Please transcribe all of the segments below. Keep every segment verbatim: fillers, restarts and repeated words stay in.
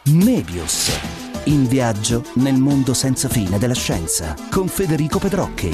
Mebius. In viaggio nel mondo senza fine della scienza con Federico Pedrocchi.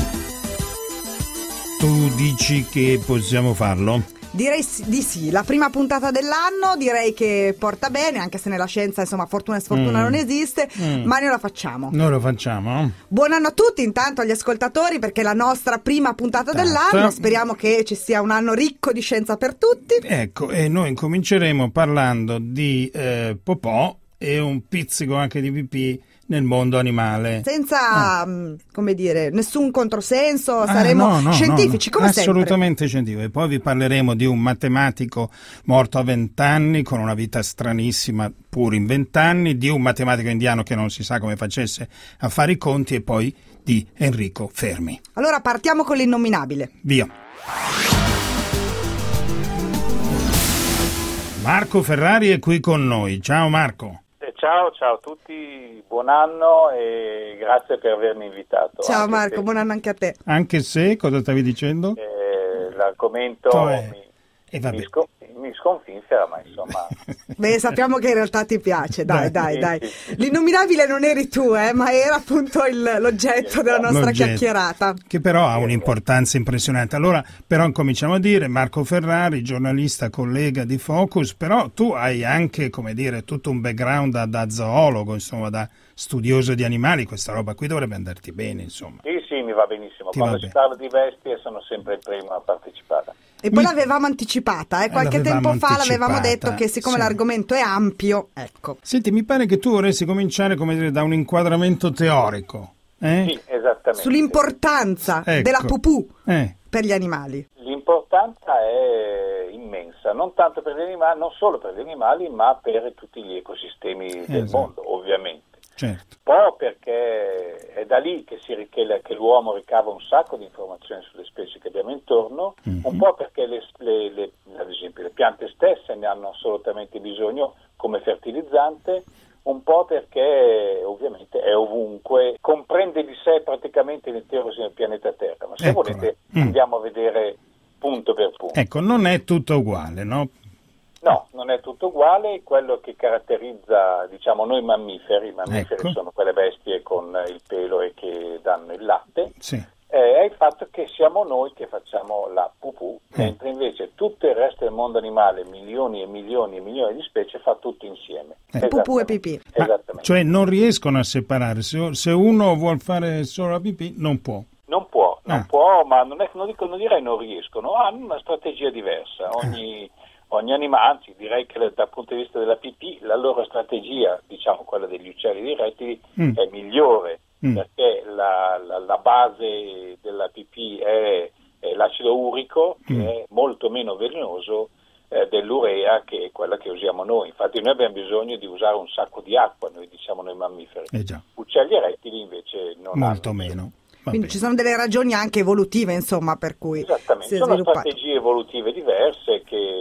Tu dici che possiamo farlo? Direi di sì, la prima puntata dell'anno direi che porta bene, anche se nella scienza insomma fortuna e sfortuna mm. non esiste, mm. ma noi la facciamo. Noi lo facciamo. Buon anno a tutti, intanto agli ascoltatori, perché è la nostra prima puntata Tata. dell'anno, speriamo che ci sia un anno ricco di scienza per tutti. Ecco, e noi cominceremo parlando di eh, popò e un pizzico anche di pipì nel mondo animale. Senza, ah. mh, come dire, nessun controsenso, ah, saremo no, no, scientifici, no, no. come Assolutamente sempre. scientifici. E poi vi parleremo di un matematico morto a vent'anni, con una vita stranissima pure in vent'anni, di un matematico indiano che non si sa come facesse a fare i conti, e poi di Enrico Fermi. Allora partiamo con l'innominabile. Via. Marco Ferrari è qui con noi. Ciao Marco. Ciao, ciao a tutti, buon anno e grazie per avermi invitato. Ciao Marco, se, buon anno anche a te. Anche se, cosa stavi dicendo? Eh, l'argomento Cioè, mi, eh, vabbè. mi, scon- mi sconfinfera, ma insomma... Beh, sappiamo che in realtà ti piace, dai, dai, sì, dai. Sì, sì. L'innominabile non eri tu, eh, ma era appunto il, l'oggetto della nostra L'oggetto, chiacchierata. Che però ha un'importanza impressionante. Allora, però cominciamo a dire, Marco Ferrari, giornalista, collega di Focus, però tu hai anche, come dire, tutto un background da, da zoologo, insomma, da studioso di animali, questa roba qui dovrebbe andarti bene, insomma. Sì, sì, mi va benissimo. Ti Quando va si bene. parla di bestie sono sempre il primo a partecipare. E poi Mi... l'avevamo anticipata, eh? qualche l'avevamo tempo fa l'avevamo anticipata, detto che siccome sì. l'argomento è ampio, ecco. Senti, mi pare che tu vorresti cominciare, come dire, da un inquadramento teorico. Eh? Sì, esattamente. Sull'importanza Ecco. della pupù Eh. per gli animali. L'importanza è immensa, non tanto per gli animali, non solo per gli animali, ma per tutti gli ecosistemi del Esatto. mondo, ovviamente. Certo. Un po' perché è da lì che, si, che, che l'uomo ricava un sacco di informazioni sulle specie che abbiamo intorno, mm-hmm. un po' perché le, le, le, ad esempio le piante stesse ne hanno assolutamente bisogno come fertilizzante, un po' perché ovviamente è ovunque, comprende di sé praticamente l'intero pianeta Terra, ma se Eccola. volete mm. andiamo a vedere punto per punto. Ecco, non è tutto uguale, no? No, non è tutto uguale. Quello che caratterizza, diciamo, noi mammiferi, i mammiferi Ecco. sono quelle bestie con il pelo e che danno il latte, Sì. eh, è il fatto che siamo noi che facciamo la pupù, Eh. mentre invece tutto il resto del mondo animale, milioni e milioni e milioni di specie, fa tutto insieme. Eh. Pupù e pipì. Ma, Esattamente. cioè non riescono a separare, se, se uno vuol fare solo la pipì non può. Non può, non Ah. può, ma non, è, non, dico, non direi non riescono, hanno una strategia diversa. Ogni... Ogni animale, anzi direi che dal punto di vista della pipì la loro strategia, diciamo quella degli uccelli e dei rettili, Mm. è migliore, Mm. perché la, la, la base della pipì è, è l'acido urico, che Mm. è molto meno velenoso eh, dell'urea, che è quella che usiamo noi. Infatti noi abbiamo bisogno di usare un sacco di acqua, noi diciamo noi mammiferi. Eh già, Uccelli e rettili invece non molto hanno. meno. Va Quindi bene. ci sono delle ragioni anche evolutive, insomma, per cui Esattamente, si è sono sviluppato. strategie evolutive diverse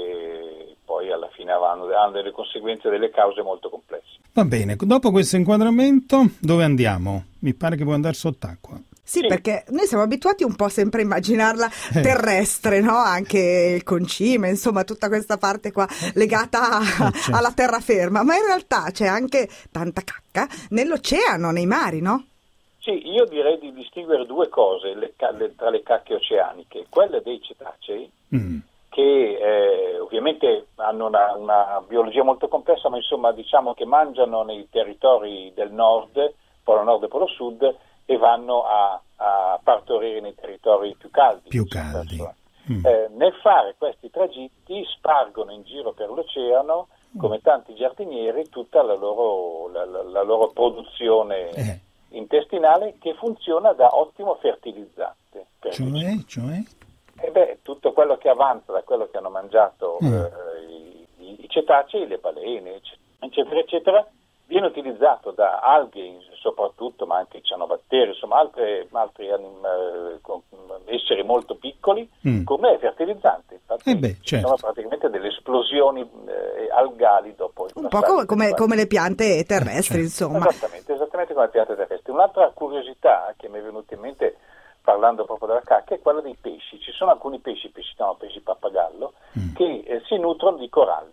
che poi alla fine hanno, hanno delle conseguenze, delle cause molto complesse. Va bene, dopo questo inquadramento dove andiamo? Mi pare che può andare sott'acqua. Sì, Sì. perché noi siamo abituati un po' sempre a immaginarla Eh. terrestre, no? Anche il concime, insomma, tutta questa parte qua legata a- certo. alla terraferma, ma in realtà c'è anche tanta cacca nell'oceano, nei mari, no? Sì, io direi di distinguere due cose le, ca- le, tra le cacche oceaniche, quelle dei cetacei, Mm. che eh, ovviamente hanno una, una biologia molto complessa, ma insomma diciamo che mangiano nei territori del nord, polo nord e polo sud, e vanno a, a partorire nei territori più caldi. Più caldi. Mm. Eh, nel fare questi tragitti spargono in giro per l'oceano, come tanti giardinieri, tutta la loro, la, la, la loro produzione Eh. intestinale, che funziona da ottimo fertilizzante. Per Cioè, cioè? e beh, tutto quello che avanza da quello che hanno mangiato Mm. eh, i, i- i cetacei, le balene, eccetera, eccetera, viene utilizzato da alghe soprattutto, ma anche cianobatteri, insomma altre, altri anim- eh, con- esseri molto piccoli, Mm. come fertilizzante. Infatti Eh beh, ci certo. sono praticamente delle esplosioni eh, algali dopo il Un po' passaggio come, come, delle- come le piante terrestri, Eh, insomma. Esattamente, esattamente come le piante terrestri. Un'altra curiosità che mi è venuta in mente parlando proprio della cacca è quella dei pesci. Ci sono alcuni pesci, pesci, no, pesci pappagallo, Mm. che eh, si nutrono di coralli.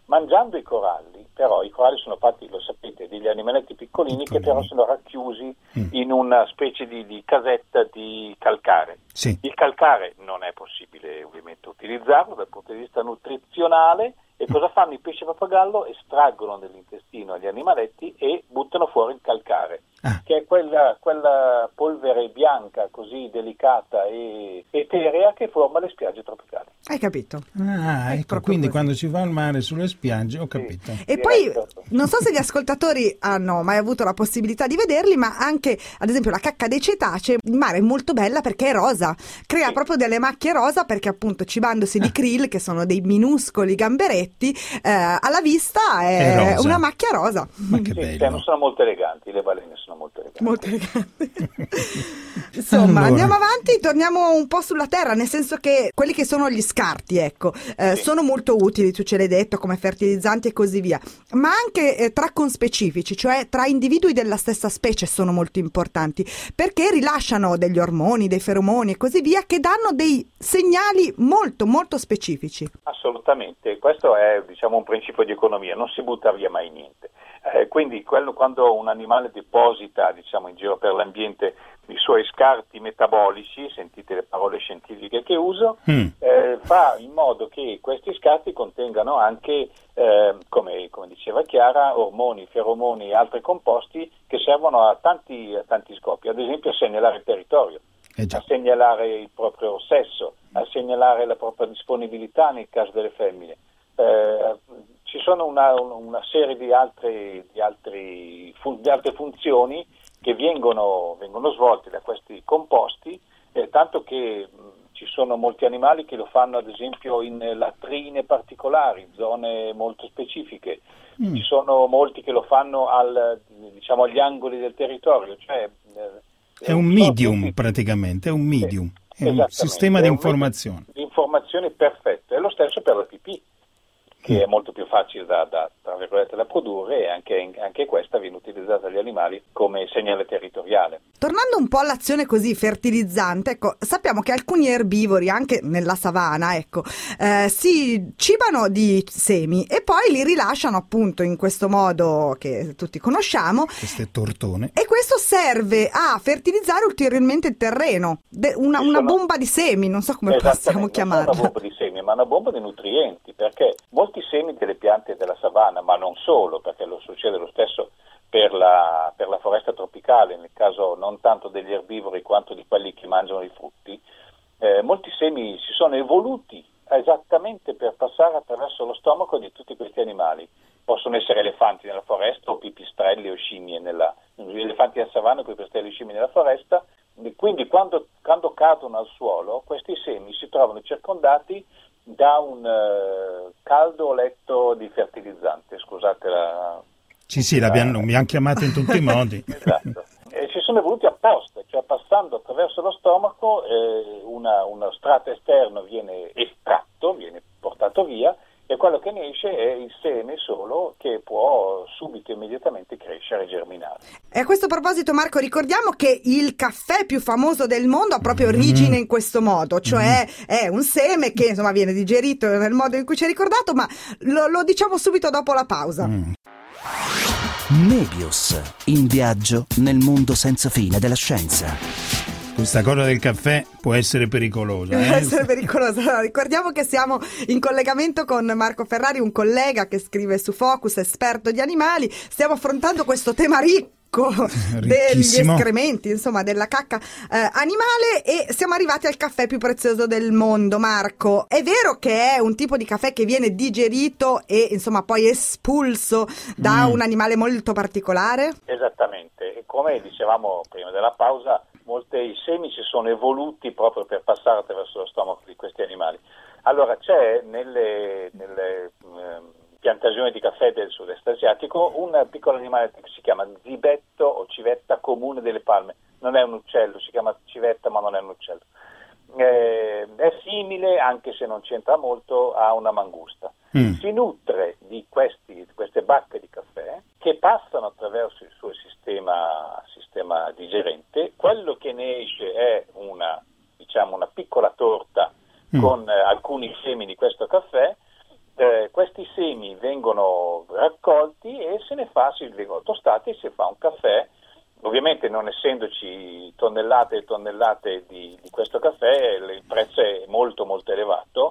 Mangiando i coralli, però i coralli sono fatti, lo sapete, degli animaletti piccolini, piccolini. che però sono racchiusi mm. in una specie di, di casetta di calcare. Sì. Il calcare non è possibile ovviamente utilizzarlo dal punto di vista nutrizionale. E cosa fanno i pesci pappagallo? Estraggono nell'intestino gli animaletti e buttano fuori il calcare, ah. che è quella, quella polvere bianca così delicata e eterea che forma le spiagge tropicali. Hai capito? Ah, è ecco, quindi così. Quando si va al mare sulle spiagge, ho capito. Sì. E poi, non so se gli ascoltatori hanno mai avuto la possibilità di vederli, ma anche, ad esempio, la cacca dei cetacei in mare è molto bella perché è rosa, crea sì. proprio delle macchie rosa perché appunto cibandosi ah. di krill, che sono dei minuscoli gamberetti, Eh, alla vista è, è una macchia rosa. Ma che sì, bello. Cioè, non sono molto eleganti, le balene sono molto eleganti. Molto eleganti. Insomma, allora. andiamo avanti, torniamo un po' sulla terra, nel senso che quelli che sono gli scarti, ecco, eh, sì. sono molto utili, tu ce l'hai detto, come fertilizzanti e così via, ma anche eh, tra conspecifici, cioè tra individui della stessa specie sono molto importanti, perché rilasciano degli ormoni, dei feromoni e così via, che danno dei segnali molto molto specifici. Assolutamente, questo è diciamo un principio di economia, non si butta via mai niente. Eh, quindi quello, quando un animale deposita diciamo in giro per l'ambiente i suoi scarti metabolici, sentite le parole scientifiche che uso, mm. eh, fa in modo che questi scarti contengano anche, eh, come, come diceva Chiara, ormoni, feromoni e altri composti che servono a tanti, a tanti scopi, ad esempio a segnalare il territorio, eh a segnalare il proprio sesso, a segnalare la propria disponibilità nel caso delle femmine. Eh, ci sono una, una serie di, altre, di, altri, fun, di altre funzioni che vengono, vengono svolte da questi composti, eh, tanto che mh, ci sono molti animali che lo fanno ad esempio in latrine particolari, zone molto specifiche, mm. ci sono molti che lo fanno al, diciamo, agli angoli del territorio. Cioè, eh, è un medium tutti, praticamente, è un medium, eh, è un sistema di informazione. Di informazioni perfetto, è lo stesso per la pipì, che è molto più facile da, da, tra virgolette, da produrre, e anche, anche questa viene utilizzata dagli animali come segnale territoriale. Tornando un po' all'azione così fertilizzante, ecco, sappiamo che alcuni erbivori, anche nella savana, ecco, eh, si cibano di semi e poi li rilasciano appunto in questo modo che tutti conosciamo. Queste tortone. E questo serve a fertilizzare ulteriormente il terreno, De- una, una sono... bomba di semi, non so come possiamo chiamarla. Non una bomba di semi, ma una bomba di nutrienti, perché molti i semi delle piante della savana, ma non solo, perché lo succede lo stesso per la, per la foresta tropicale, nel caso non tanto degli erbivori quanto di quelli che mangiano i frutti, eh, molti semi si sono evoluti esattamente per passare attraverso lo stomaco di tutti questi animali. Possono essere elefanti nella foresta o pipistrelli o scimmie nella, elefanti nella savana o pipistrelli o scimmie nella foresta, quindi quando, quando cadono al suolo questi semi si trovano circondati da un uh, caldo letto di fertilizzante, scusate la... Sì, sì, la, l'abbiamo, mi hanno chiamato in tutti i modi. Esatto. E si sono evoluti apposta, cioè passando attraverso lo stomaco, eh, una, uno strato esterno viene estratto, viene portato via, e quello che ne esce è il seme solo, che può subito, immediatamente crescere e germinare. E a questo proposito, Marco, ricordiamo che il caffè più famoso del mondo ha proprio origine in questo modo, cioè è un seme che insomma viene digerito nel modo in cui ci hai ricordato, ma lo, lo diciamo subito dopo la pausa. Mm. Nebius, in viaggio nel mondo senza fine della scienza. Questa cosa del caffè può essere pericolosa. Può eh? essere pericolosa. Allora, ricordiamo che siamo in collegamento con Marco Ferrari, un collega che scrive su Focus, esperto di animali. Stiamo affrontando questo tema ricco degli escrementi, insomma, della cacca eh, animale, e siamo arrivati al caffè più prezioso del mondo. Marco, è vero che è un tipo di caffè che viene digerito e insomma poi espulso da mm. un animale molto particolare? Esattamente, e come dicevamo prima della pausa, molti semi si sono evoluti proprio per passare attraverso lo stomaco di questi animali. Allora c'è nelle, nelle eh, piantagioni di caffè del sud-est asiatico un piccolo animale che si chiama zibetto o civetta comune delle palme. Non è un uccello, si chiama civetta ma non è un uccello. Eh, è simile, anche se non c'entra molto, a una mangusta. Mm. Si nutre di, questi, di queste bacche di caffè che passano attraverso il suo sistema, sistema digerente. Quello che ne esce è una, diciamo, una piccola torta mm. con eh, alcuni semi di questo caffè. Eh, questi semi vengono vengono raccolti e se ne fa, si vengono tostati e si fa un caffè. Ovviamente non essendoci tonnellate e tonnellate di, di questo caffè, il prezzo è molto molto elevato,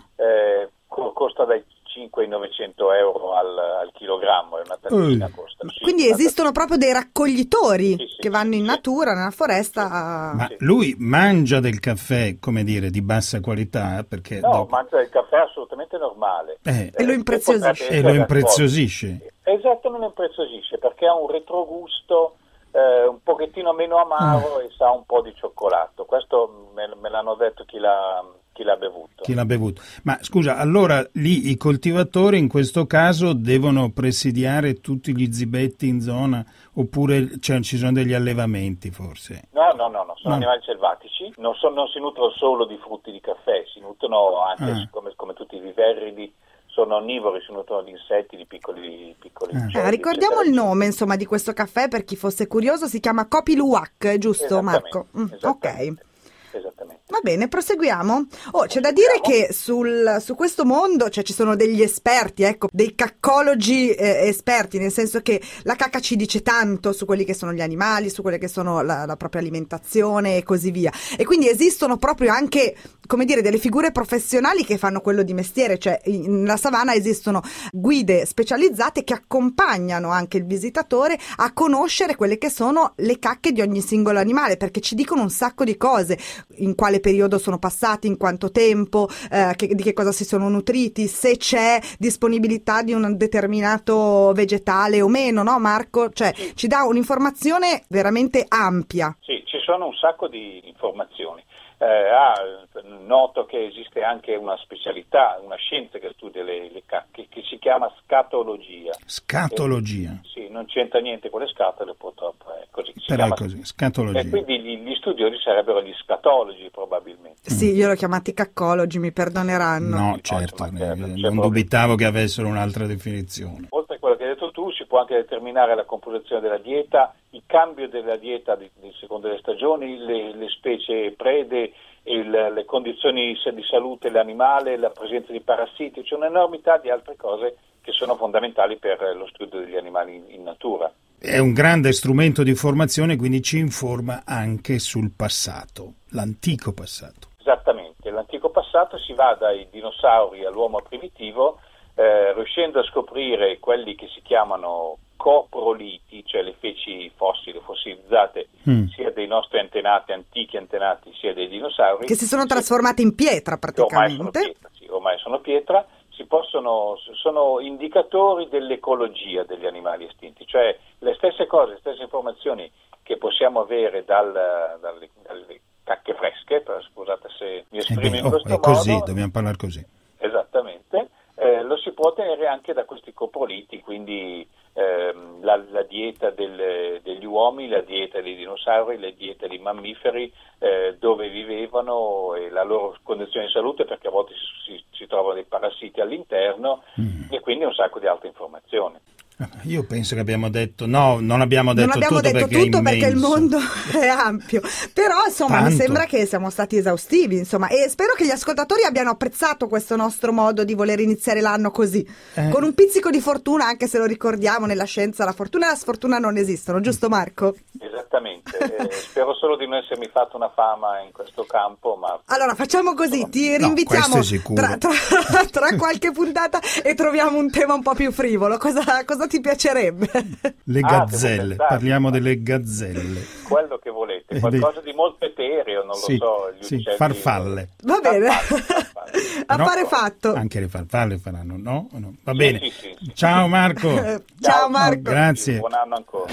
eh, costa dai cinque ai novecento euro al, al chilogrammo, è una tazzina, costa. Sì, quindi esistono proprio dei raccoglitori sì, sì, che vanno sì, in sì. natura, nella foresta. A... Ma lui mangia del caffè, come dire, di bassa qualità? Perché no, dopo... mangia del caffè assolutamente normale. Eh, e lo impreziosisce. E lo impreziosisce. Esatto, non lo impreziosisce perché ha un retrogusto eh, un pochettino meno amaro mm. e sa un po' di cioccolato. Questo me, me l'hanno detto chi l'ha, chi l'ha bevuto. Chi l'ha bevuto. Ma scusa, allora lì i coltivatori in questo caso devono presidiare tutti gli zibetti in zona oppure cioè, ci sono degli allevamenti forse? No, no, no, no. sono no. animali selvatici, non, so, non si nutrono solo di frutti di caffè, si nutrono anche ah. come, come tutti i viverridi. Sono onnivori, si nutrono di insetti, di piccoli, piccoli ah. uccelli. Eh, ricordiamo eccetera. il nome insomma di questo caffè per chi fosse curioso, si chiama Kopi Luwak, giusto Marco? Mm, ok. Esattamente. Va bene, proseguiamo. Oh, c'è da dire che sul, su questo mondo cioè, ci sono degli esperti, ecco, dei caccologi eh, esperti, nel senso che la cacca ci dice tanto su quelli che sono gli animali, su quelle che sono la, la propria alimentazione e così via. E quindi esistono proprio anche, come dire, delle figure professionali che fanno quello di mestiere, cioè nella savana esistono guide specializzate che accompagnano anche il visitatore a conoscere quelle che sono le cacche di ogni singolo animale, perché ci dicono un sacco di cose, in quale periodo sono passati, in quanto tempo, eh, che, di che cosa si sono nutriti, se c'è disponibilità di un determinato vegetale o meno, no Marco? Cioè sì. ci dà un'informazione veramente ampia. Sì, ci sono un sacco di informazioni. Eh, ah, noto che esiste anche una specialità, una scienza che studia le, le cacche, che si chiama scatologia. Scatologia? E, sì, non c'entra niente con le scatole, purtroppo è così. Si Però è così, scatologia. E quindi gli, gli studiosi sarebbero gli scatologi, probabilmente. Sì, io l'ho chiamati caccologi, mi perdoneranno. No, certo, no, eh, non proprio... dubitavo che avessero un'altra definizione. Oltre a quello che hai detto tu, si può anche determinare la composizione della dieta, il cambio della dieta di, di secondo le stagioni, le, le specie prede, il, le condizioni di salute dell'animale, la presenza di parassiti, c'è un'enormità di altre cose che sono fondamentali per lo studio degli animali in, in natura. È un grande strumento di formazione, quindi ci informa anche sul passato, l'antico passato. Esattamente, l'antico passato si va dai dinosauri all'uomo primitivo, eh, riuscendo a scoprire quelli che si chiamano coproliti, cioè le feci fossili, fossilizzate, mm. sia dei nostri antenati, antichi antenati, sia dei dinosauri. Che si sono trasformati in pietra praticamente. Ormai sono pietra, sì, ormai sono pietra. Si possono, sono indicatori dell'ecologia degli animali estinti, cioè le stesse cose, le stesse informazioni che possiamo avere dal, dalle, dalle cacche fresche, però, scusate se mi esprimo eh beh, in questo oh, è così, modo. Dobbiamo parlare così. Esattamente, eh, lo si può ottenere anche da questi coproliti, quindi ehm, la, la dieta del, degli uomini, la dieta dei dinosauri, la dieta dei mammiferi, eh, dove vivevano e la loro condizione di salute, perché a volte si, si, si trovano dei parassiti all'interno mm. e quindi un sacco di altre informazioni. Io penso che abbiamo detto, no, non abbiamo detto non abbiamo tutto, detto perché, tutto è perché il mondo è ampio, però insomma Tanto. Mi sembra che siamo stati esaustivi, insomma, e spero che gli ascoltatori abbiano apprezzato questo nostro modo di voler iniziare l'anno così, eh. con un pizzico di fortuna, anche se lo ricordiamo, nella scienza la fortuna e la sfortuna non esistono, giusto Marco? Esattamente, eh, spero solo di non essermi fatto una fama in questo campo, ma... Allora facciamo così, ti no, rinvitiamo tra, tra, tra qualche puntata e troviamo un tema un po' più frivolo, cosa, cosa ti piacerebbe? Le gazzelle, ah, parliamo delle gazzelle. Quello che volete, qualcosa di molto etereo, non sì, lo so. Gli sì, uccelli... farfalle. Va bene, farfalle, farfalle. affare fatto. Anche le farfalle faranno, no? no? Va sì, bene. Sì, sì, sì, ciao Marco. Ciao, ciao Marco. Grazie. Buon anno ancora.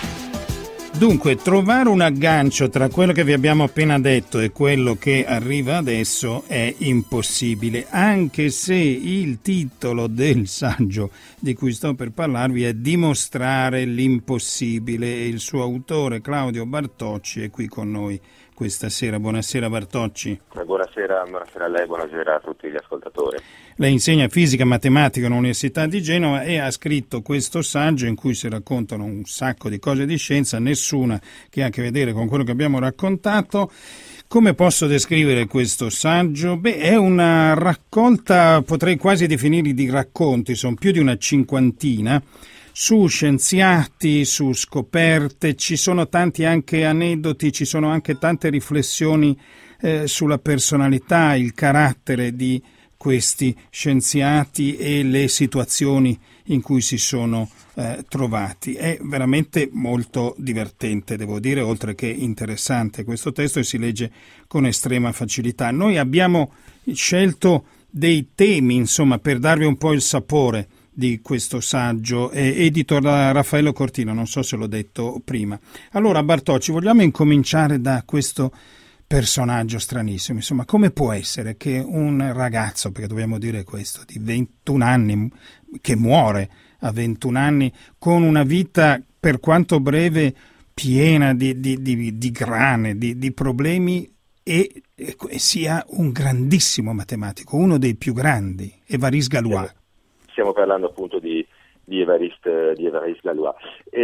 Dunque, trovare un aggancio tra quello che vi abbiamo appena detto e quello che arriva adesso è impossibile, anche se il titolo del saggio di cui sto per parlarvi è Dimostrare l'impossibile e il suo autore Claudio Bartocci è qui con noi questa sera. Buonasera Bartocci. Buonasera, buonasera a lei, buonasera a tutti gli ascoltatori. Lei insegna fisica e matematica all'Università di Genova e ha scritto questo saggio in cui si raccontano un sacco di cose di scienza, nessuna che ha a che vedere con quello che abbiamo raccontato. Come posso descrivere questo saggio? Beh, è una raccolta, potrei quasi definirli di racconti, sono più di una cinquantina, su scienziati, su scoperte, ci sono tanti anche aneddoti, ci sono anche tante riflessioni eh, sulla personalità, il carattere di questi scienziati e le situazioni in cui si sono eh, trovati. È veramente molto divertente, devo dire, oltre che interessante questo testo, e si legge con estrema facilità. Noi abbiamo scelto dei temi, insomma, per darvi un po' il sapore di questo saggio, eh, edito da Raffaello Cortino, non so se l'ho detto prima. Allora, Bartocci, vogliamo incominciare da questo personaggio stranissimo. Insomma, come può essere che un ragazzo, perché dobbiamo dire questo, di ventuno anni, che muore a ventuno anni, con una vita per quanto breve piena di, di, di, di grane, di, di problemi, e, e sia un grandissimo matematico, uno dei più grandi, Évariste Galois. Stiamo parlando appunto di, di Évariste, di Évariste Galois.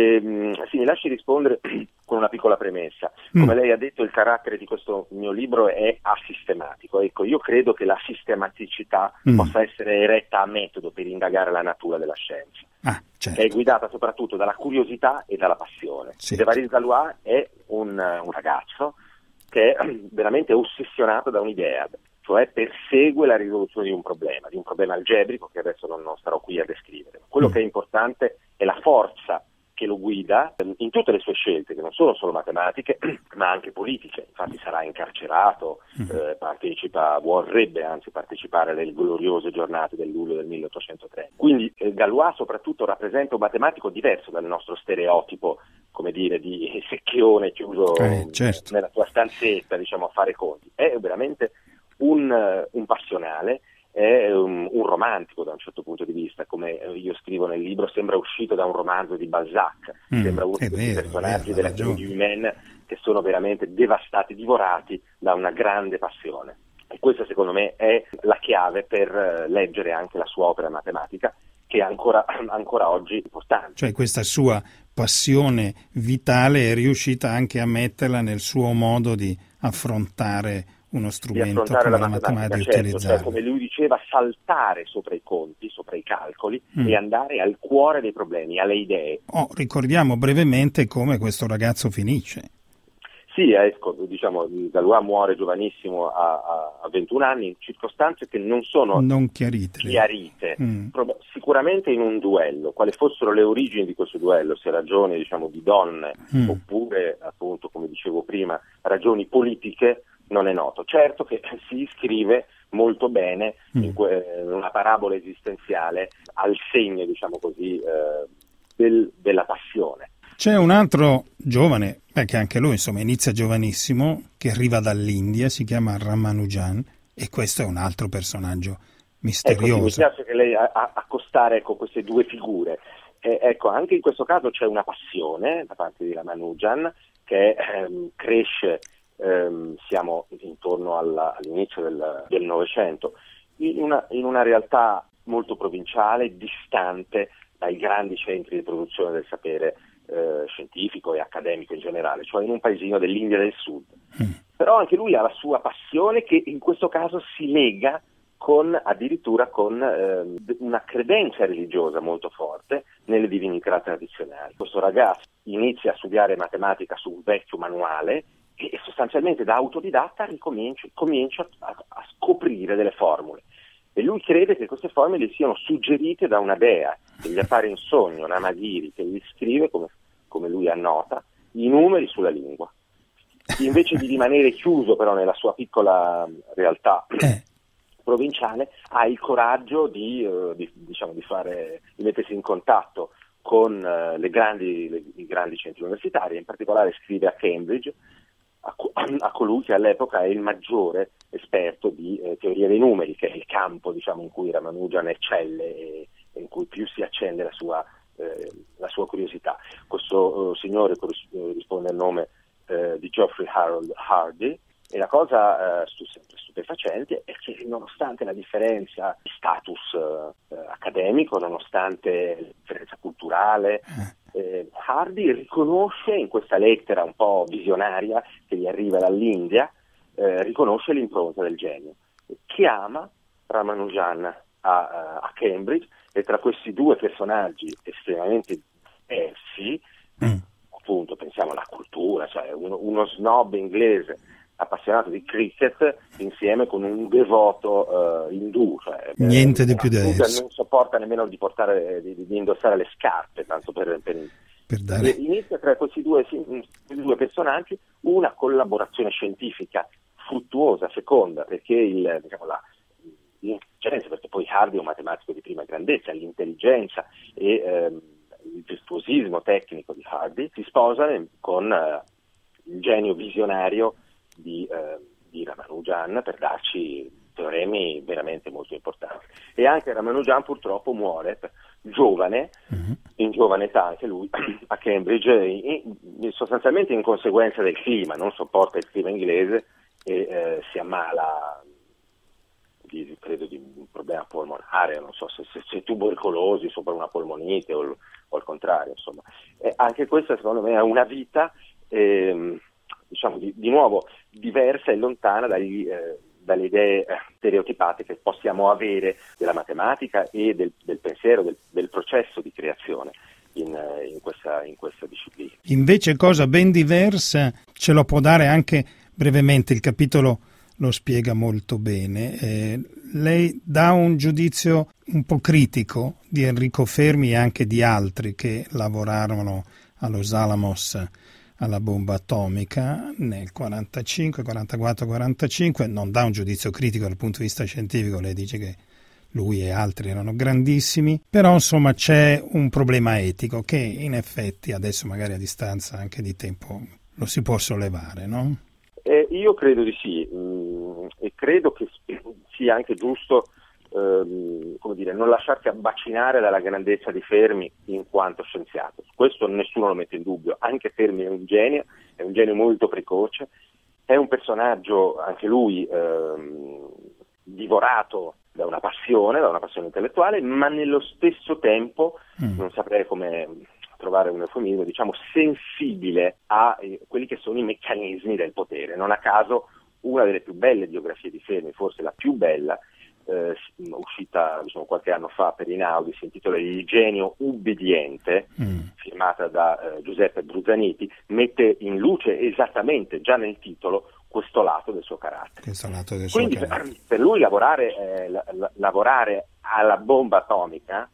E, sì, mi lasci rispondere con una piccola premessa. Come mm. lei ha detto, il carattere di questo mio libro è asistematico. Ecco, io credo che la sistematicità mm. possa essere eretta a metodo per indagare la natura della scienza. Ah, certo. È guidata soprattutto dalla curiosità e dalla passione. Sì. Évariste Galois è un, un ragazzo che è veramente ossessionato da un'idea, cioè persegue la risoluzione di un problema, di un problema algebrico che adesso non, non starò qui a descrivere. Quello mm. che è importante è la forza che lo guida in tutte le sue scelte, che non sono solo matematiche, ma anche politiche. Infatti sarà incarcerato, mm. eh, partecipa, vorrebbe anzi partecipare alle gloriose giornate del luglio del milleottocentotrenta. Quindi eh, Galois soprattutto rappresenta un matematico diverso dal nostro stereotipo, come dire, di secchione chiuso eh, certo. nella sua stanzetta, diciamo, a fare conti. È veramente Un, un passionale, è un, un romantico da un certo punto di vista, come io scrivo nel libro, sembra uscito da un romanzo di Balzac, mm, sembra uno di questi personaggi della trilogia Humaine che sono veramente devastati, divorati da una grande passione. E questa secondo me è la chiave per leggere anche la sua opera matematica, che è ancora, ancora oggi importante. Cioè questa sua passione vitale è riuscita anche a metterla nel suo modo di affrontare uno strumento come la, la matematica, certo, cioè, come lui diceva, saltare sopra i conti, sopra i calcoli mm. e andare al cuore dei problemi, alle idee. Oh, ricordiamo brevemente come questo ragazzo finisce. Sì, ecco, diciamo, Galois muore giovanissimo a, a, a ventuno anni in circostanze che non sono non chiarite. chiarite. Mm. Prob- sicuramente in un duello. Quali fossero le origini di questo duello, se ragioni, diciamo, di donne mm. oppure, appunto, come dicevo prima, ragioni politiche, non è noto. Certo che si iscrive molto bene mm. in, que- in una parabola esistenziale al segno, diciamo così, eh, del, della passione. C'è un altro giovane, perché anche lui insomma inizia giovanissimo, che arriva dall'India, si chiama Ramanujan, e questo è un altro personaggio misterioso. Ecco, mi piace che lei a- a- accostare ecco, queste due figure. Eh, ecco, anche in questo caso c'è una passione da parte di Ramanujan che ehm, cresce. Um, siamo intorno alla, all'inizio del, del Novecento, in una, in una realtà molto provinciale, distante dai grandi centri di produzione del sapere eh, scientifico e accademico in generale, cioè in un paesino dell'India del Sud. Mm. Però anche lui ha la sua passione, che in questo caso si lega con addirittura con eh, una credenza religiosa molto forte nelle divinità tradizionali. Questo ragazzo inizia a studiare matematica su un vecchio manuale e sostanzialmente da autodidatta ricomincia, comincia a, a scoprire delle formule. E lui crede che queste formule gli siano suggerite da una dea, che gli appare in sogno, Namagiri, che gli scrive, come, come lui annota, i numeri sulla lingua. Invece di rimanere chiuso però nella sua piccola realtà provinciale, ha il coraggio di, uh, di, diciamo, di, fare, di mettersi in contatto con uh, le grandi, le, i grandi centri universitari, in particolare scrive a Cambridge, a, a colui che all'epoca è il maggiore esperto di eh, teoria dei numeri, che è il campo, diciamo, in cui Ramanujan eccelle e, e in cui più si accende la sua, eh, la sua curiosità. Questo uh, signore corris- risponde al nome uh, di Geoffrey Harold Hardy, e la cosa uh, stupefacente è che nonostante la differenza di status uh, accademico, nonostante la differenza culturale, eh, Hardy riconosce in questa lettera un po' visionaria che gli arriva dall'India eh, riconosce l'impronta del genio. Chiama Ramanujan a, a Cambridge, e tra questi due personaggi estremamente diversi, mm. appunto pensiamo alla cultura, cioè uno, uno snob inglese appassionato di cricket insieme con un devoto uh, indù, cioè, niente eh, di più diverso, non sopporta nemmeno di portare di, di indossare le scarpe, tanto per, per, per dare. Inizia tra questi due, questi due personaggi una collaborazione scientifica fruttuosa, feconda, perché il, diciamo, la, l'intelligenza, perché poi Hardy è un matematico di prima grandezza, l'intelligenza e ehm, il virtuosismo tecnico di Hardy si sposano con eh, il genio visionario di, eh, di Ramanujan per darci teoremi veramente molto importanti. E anche Ramanujan purtroppo muore giovane, uh-huh. in giovane età anche lui, a Cambridge, in, in, sostanzialmente in conseguenza del clima, non sopporta il clima inglese e eh, si ammala di, credo di un problema polmonare, non so se, se, se tubercolosi sopra una polmonite o, o al contrario, insomma. E anche questa secondo me è una vita eh, diciamo di, di nuovo diversa e lontana dagli, eh, dalle idee stereotipate che possiamo avere della matematica e del, del pensiero, del, del processo di creazione in, in, questa, in questa disciplina. Invece cosa ben diversa ce lo può dare anche brevemente, il capitolo lo spiega molto bene. Eh, lei dà un giudizio un po' critico di Enrico Fermi e anche di altri che lavorarono a Los Alamos alla bomba atomica nel quarantacinque, quarantaquattro, quarantacinque. Non dà un giudizio critico dal punto di vista scientifico, lei dice che lui e altri erano grandissimi, però insomma c'è un problema etico che in effetti adesso magari a distanza anche di tempo lo si può sollevare, no? Eh, io credo di sì, mh, e credo che sia anche giusto ehm, come dire, non lasciarsi abbacinare dalla grandezza di Fermi in quanto scienziato. Questo nessuno lo mette in dubbio, anche Fermi è un genio, è un genio molto precoce, è un personaggio anche lui ehm, divorato da una passione, da una passione intellettuale, ma nello stesso tempo, mm. non saprei come trovare un eufemismo, diciamo sensibile a eh, quelli che sono i meccanismi del potere. Non a caso una delle più belle biografie di Fermi, forse la più bella, eh, uscita diciamo qualche anno fa per Einaudi, si intitola Il genio ubbidiente, mm. firmata da eh, Giuseppe Bruzzaniti, mette in luce esattamente già nel titolo questo lato del suo carattere. Questo lato del Quindi suo carattere. Per, per lui lavorare, eh, la, la, lavorare alla bomba atomica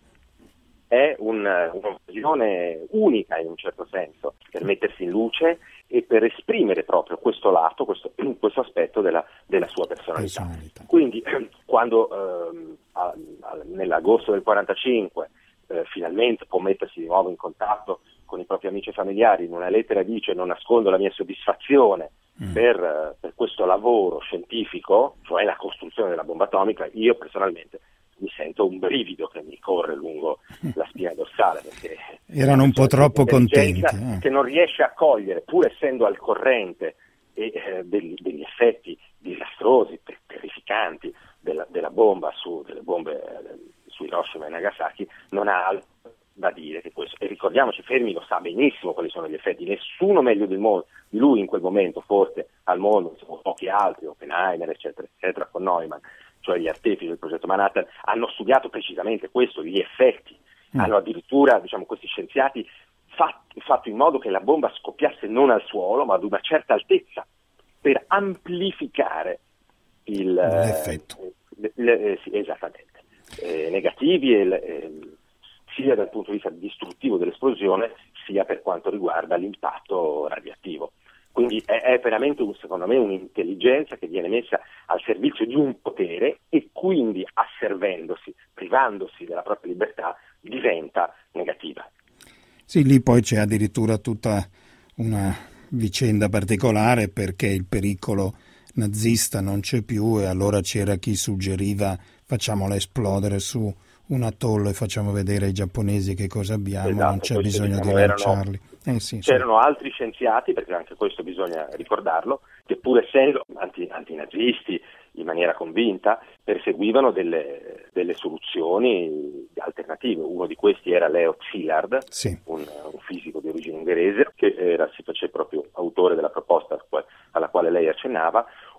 è un, un'occasione unica in un certo senso per mettersi in luce e per esprimere proprio questo lato, questo, questo aspetto della, della sua personalità. personalità. Quindi quando eh, a, a, nell'agosto del quarantacinque eh, finalmente può mettersi di nuovo in contatto con i propri amici e familiari, in una lettera dice: non nascondo la mia soddisfazione mm. per, per questo lavoro scientifico, cioè la costruzione della bomba atomica, io personalmente mi sento un brivido che mi corre lungo la spina dorsale, perché erano un po' troppo contenti eh. che non riesce a cogliere, pur essendo al corrente e, eh, degli, degli effetti disastrosi, ter- terrificanti della, della bomba su delle bombe eh, su Hiroshima e Nagasaki, non ha altro da dire che questo. E ricordiamoci, Fermi lo sa benissimo quali sono gli effetti, nessuno meglio del mondo, di lui in quel momento, forse al mondo, sono pochi altri, Oppenheimer, eccetera, eccetera, con Neumann, cioè gli artefici del progetto Manhattan, hanno studiato precisamente questo, gli effetti, mm. hanno addirittura, diciamo, questi scienziati fatto, fatto in modo che la bomba scoppiasse non al suolo, ma ad una certa altezza, per amplificare il, l'effetto. Eh, le, le, sì, esattamente, eh, negativi, e, eh, sia dal punto di vista distruttivo dell'esplosione, sia per quanto riguarda l'impatto radioattivo. Quindi è, è veramente, un, secondo me, un'intelligenza che viene messa al servizio di un potere e quindi, asservendosi, privandosi della propria libertà, diventa negativa. Sì, lì poi c'è addirittura tutta una vicenda particolare, perché il pericolo nazista non c'è più e allora c'era chi suggeriva: facciamola esplodere su un atollo e facciamo vedere ai giapponesi che cosa abbiamo, esatto, non c'è bisogno diciamo, di lanciarli. Eh, sì, c'erano sì. altri scienziati, perché anche questo bisogna ricordarlo, che pur essendo anti, antinazisti in maniera convinta, perseguivano delle, delle soluzioni alternative. Uno di questi era Leo Szilard, sì. un, un fisico di origine ungherese, che era, si faceva proprio autore della proposta alla quale lei accennava.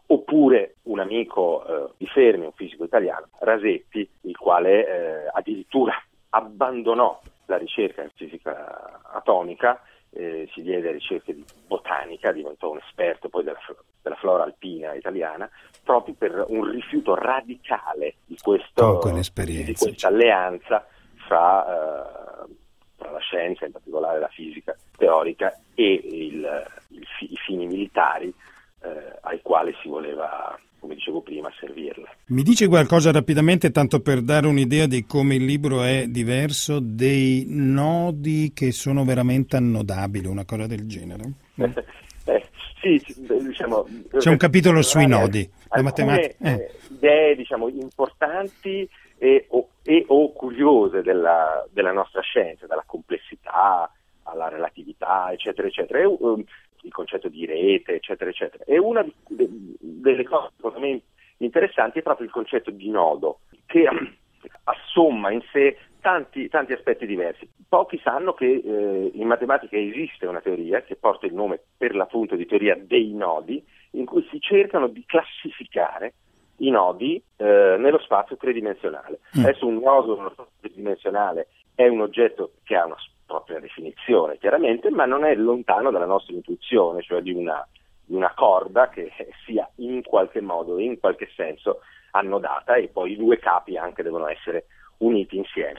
oppure un amico eh, di Fermi, un fisico italiano, Rasetti, il quale eh, addirittura abbandonò la ricerca in fisica atomica, eh, si diede a ricerche di botanica, diventò un esperto poi della, della flora alpina italiana, proprio per un rifiuto radicale di, questo, di questa alleanza fra, eh, fra la scienza, in particolare la fisica teorica, e il, il, i fini militari eh, ai quali si voleva, come dicevo prima, servirla. Mi dice qualcosa rapidamente, tanto per dare un'idea di come il libro è diverso, dei nodi che sono veramente annodabili, una cosa del genere? eh, sì, diciamo... C'è un capitolo sui nodi. La matematica. Eh. Idee, diciamo, importanti e o, e, o curiose della, della nostra scienza, dalla complessità alla relatività, eccetera, eccetera. E, um, il concetto di rete, eccetera, eccetera. E una de, delle cose secondo me interessanti è proprio il concetto di nodo, che assomma in sé tanti, tanti aspetti diversi. Pochi sanno che eh, in matematica esiste una teoria che porta il nome per l'appunto di teoria dei nodi, in cui si cercano di classificare i nodi eh, nello spazio tridimensionale. Mm. Adesso un nodo nello spazio tridimensionale è un oggetto che ha una propria definizione, chiaramente, ma non è lontano dalla nostra intuizione, cioè di una, di una corda che sia in qualche modo, in qualche senso, annodata, e poi i due capi anche devono essere uniti insieme.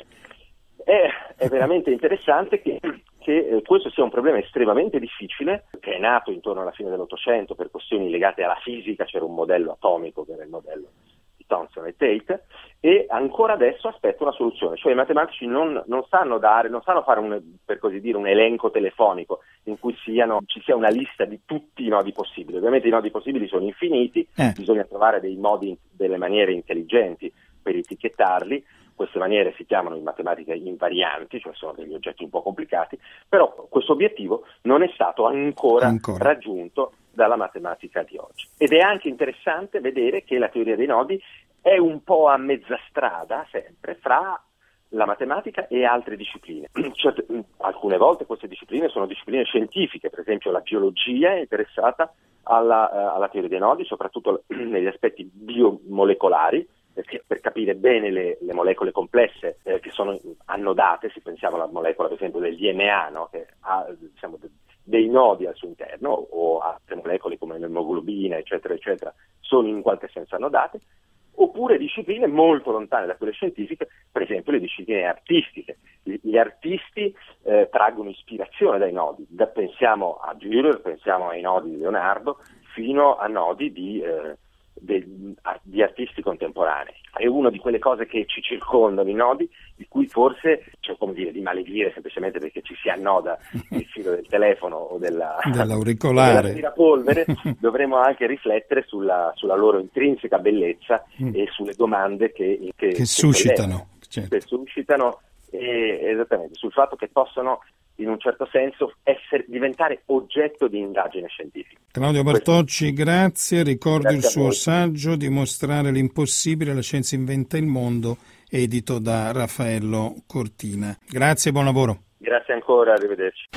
È, è veramente interessante che, che eh, questo sia un problema estremamente difficile, che è nato intorno alla fine dell'Ottocento per questioni legate alla fisica. C'era un modello atomico che era il modello di Thomson e Tate, e ancora adesso aspetta una soluzione, cioè i matematici non, non sanno dare, non sanno fare un, per così dire, un elenco telefonico in cui siano, ci sia una lista di tutti i nodi possibili. Ovviamente i nodi possibili sono infiniti, eh. bisogna trovare dei modi, delle maniere intelligenti per etichettarli. Queste maniere si chiamano in matematica invarianti, cioè sono degli oggetti un po' complicati, però questo obiettivo non è stato ancora, ancora. raggiunto dalla matematica di oggi. Ed è anche interessante vedere che la teoria dei nodi è un po' a mezza strada sempre fra la matematica e altre discipline. Cioè, alcune volte queste discipline sono discipline scientifiche, per esempio la biologia è interessata alla, uh, alla teoria dei nodi, soprattutto negli aspetti biomolecolari, perché per capire bene le, le molecole complesse eh, che sono annodate, se pensiamo alla molecola per esempio del D N A, no? Che ha, diciamo, de, dei nodi al suo interno, o altre molecole come l'emoglobina, eccetera, eccetera, sono in qualche senso annodate, oppure discipline molto lontane da quelle scientifiche, per esempio le discipline artistiche. Gli, gli artisti eh, traggono ispirazione dai nodi, da, pensiamo a Dürer, pensiamo ai nodi di Leonardo, fino a nodi di... Eh, De, di artisti contemporanei. È una di quelle cose che ci circondano, i nodi, di cui forse c'è, come dire, di maledire semplicemente perché ci si annoda il filo del telefono o della, dell'auricolare, dell'aspirapolvere. Dovremmo anche riflettere sulla, sulla loro intrinseca bellezza e sulle domande che, che, che suscitano, che, certo. che suscitano e, esattamente, sul fatto che possono in un certo senso essere, diventare oggetto di indagine scientifica. Claudio Bartocci, grazie. Ricordo grazie il suo saggio Dimostrare l'impossibile, la scienza inventa il mondo, edito da Raffaello Cortina. Grazie e buon lavoro. Grazie ancora, arrivederci.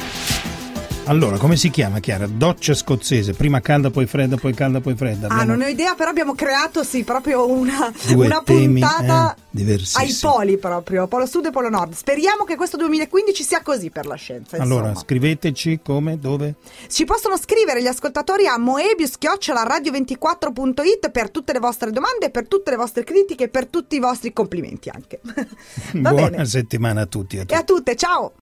Allora, come si chiama, Chiara? Doccia scozzese, prima calda, poi fredda, poi calda, poi fredda. Abbiamo... Ah, non ho idea, però abbiamo creato, sì, proprio una, Due una temi, puntata eh, ai poli proprio, polo sud e polo nord. Speriamo che questo duemilaquindici sia così per la scienza, insomma. Allora, scriveteci come, dove? Ci possono scrivere gli ascoltatori a moebius chiocciola radio ventiquattro punto it per tutte le vostre domande, per tutte le vostre critiche e per tutti i vostri complimenti anche. Va Buona bene. settimana a tutti, a tutti. E a tutte, ciao!